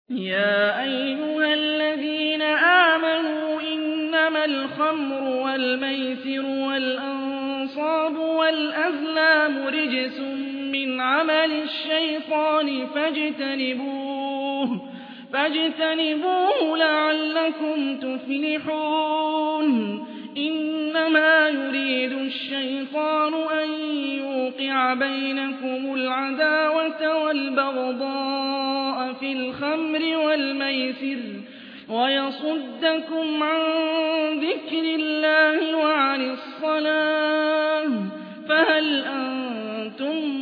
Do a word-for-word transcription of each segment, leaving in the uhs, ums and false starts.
يَا أَيُّهَا الَّذِينَ آمَنُوا إِنَّمَا الْخَمْرُ وَالْمَيْسِرُ وَالْأَنصَابُ وَالْأَزْلَامُ رِجْسٌ مِّنْ عَمَلِ الشَّيْطَانِ فَاجْتَنِبُوهُ فَاجْتَنِبُوهُ لَعَلَّكُمْ تُفْلِحُونَ إِنَّمَا يُرِيدُ الشَّيْطَانُ أَن يُوقِعَ بَيْنَكُمُ الْعَدَاوَةَ وَالْبَغْضَاءَ فِي الْخَمْرِ وَالْمَيْسِرِ وَيَصُدَّكُمْ عَن ذِكْرِ اللَّهِ وَعَنِ الصَّلَاةِ ۖ فَهَلْ أَنتُم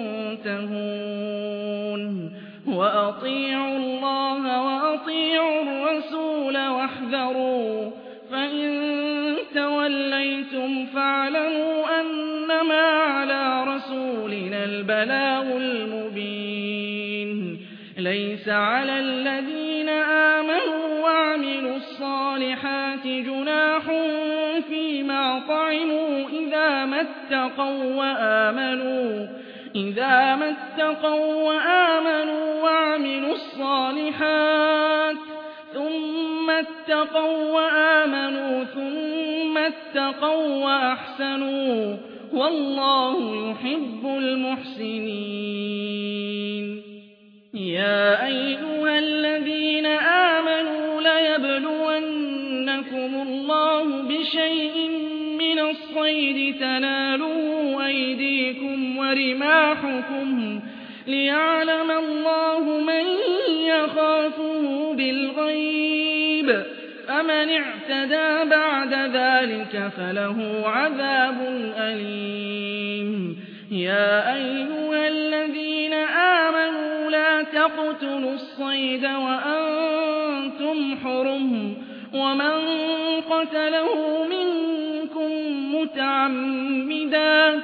مُّنتَهُونَ وَأَطِيعُوا اللَّهَ وَأَطِيعُوا الرَّسُولَ وَاحْذَرُوا ۚ فَإِن تَوَلَّيْتُمْ فَاعْلَمُوا أَنَّمَا عَلَىٰ رَسُولِنَا الْبَلَاغُ الْمُبِينُ لَيْسَ عَلَى الَّذِينَ آمَنُوا وَعَمِلُوا الصَّالِحَاتِ جُنَاحٌ فِيمَا طَعِمُوا إِذَا مَا اتَّقَوا وَّآمَنُوا إِذَا مَا اتَّقَوا وَّآمَنُوا وَعَمِلُوا الصَّالِحَاتِ ثُمَّ اتَّقَوا وَّآمَنُوا ثُمَّ اتَّقَوا وَّأَحْسَنُوا وَاللَّهُ يُحِبُّ الْمُحْسِنِينَ يَا أَيُّهَا الَّذِينَ آمَنُوا لَيَبْلُوَنَّكُمُ اللَّهُ بِشَيْءٍ مِّنَ الصَّيْدِ تَنَالُهُ أَيْدِيكُمْ وَرِمَاحُكُمْ لِيَعْلَمَ اللَّهُ مَن يَخَافُهُ بِالْغَيْبِ ۚ فَمَنِ اعْتَدَىٰ بَعْدَ ذَٰلِكَ فَلَهُ عَذَابٌ أَلِيمٌ يَا أَيُّهَا الَّذِينَ آمَنُوا لَا تَقْتُلُوا الصَّيْدَ وَأَنتُمْ حُرُمٌ ۚ وَمَن قَتَلَهُ مِنكُم مُّتَعَمِّدًا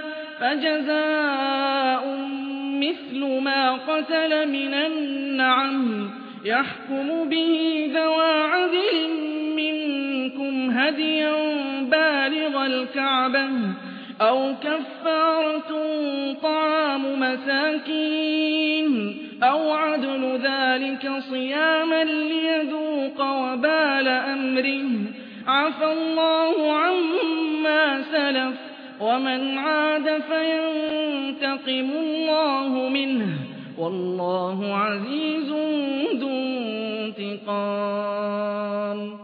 فَجَزَاءٌ مِّثْلُ مَا قَتَلَ مِنَ النَّعَمِ يَحْكُمُ بِهِ ذَوَا عَدْلٍ مِّنكُمْ هَدْيًا بَالِغَ الْكَعْبَةِ أَوْ كَفَّارَةٌ طَعَامُ مَسَاكِينَ أَوْ عَدْلُ ذَٰلِكَ صِيَامًا لِّيَذُوقَ وَبَالَ أَمْرِهِ ۗ عَفَا اللَّهُ عَمَّا سَلَفَ ۚ وَمَنْ عَادَ فَيَنتَقِمُ اللَّهُ مِنْهُ ۗ وَاللَّهُ عَزِيزٌ ذُو انتِقَامٍ.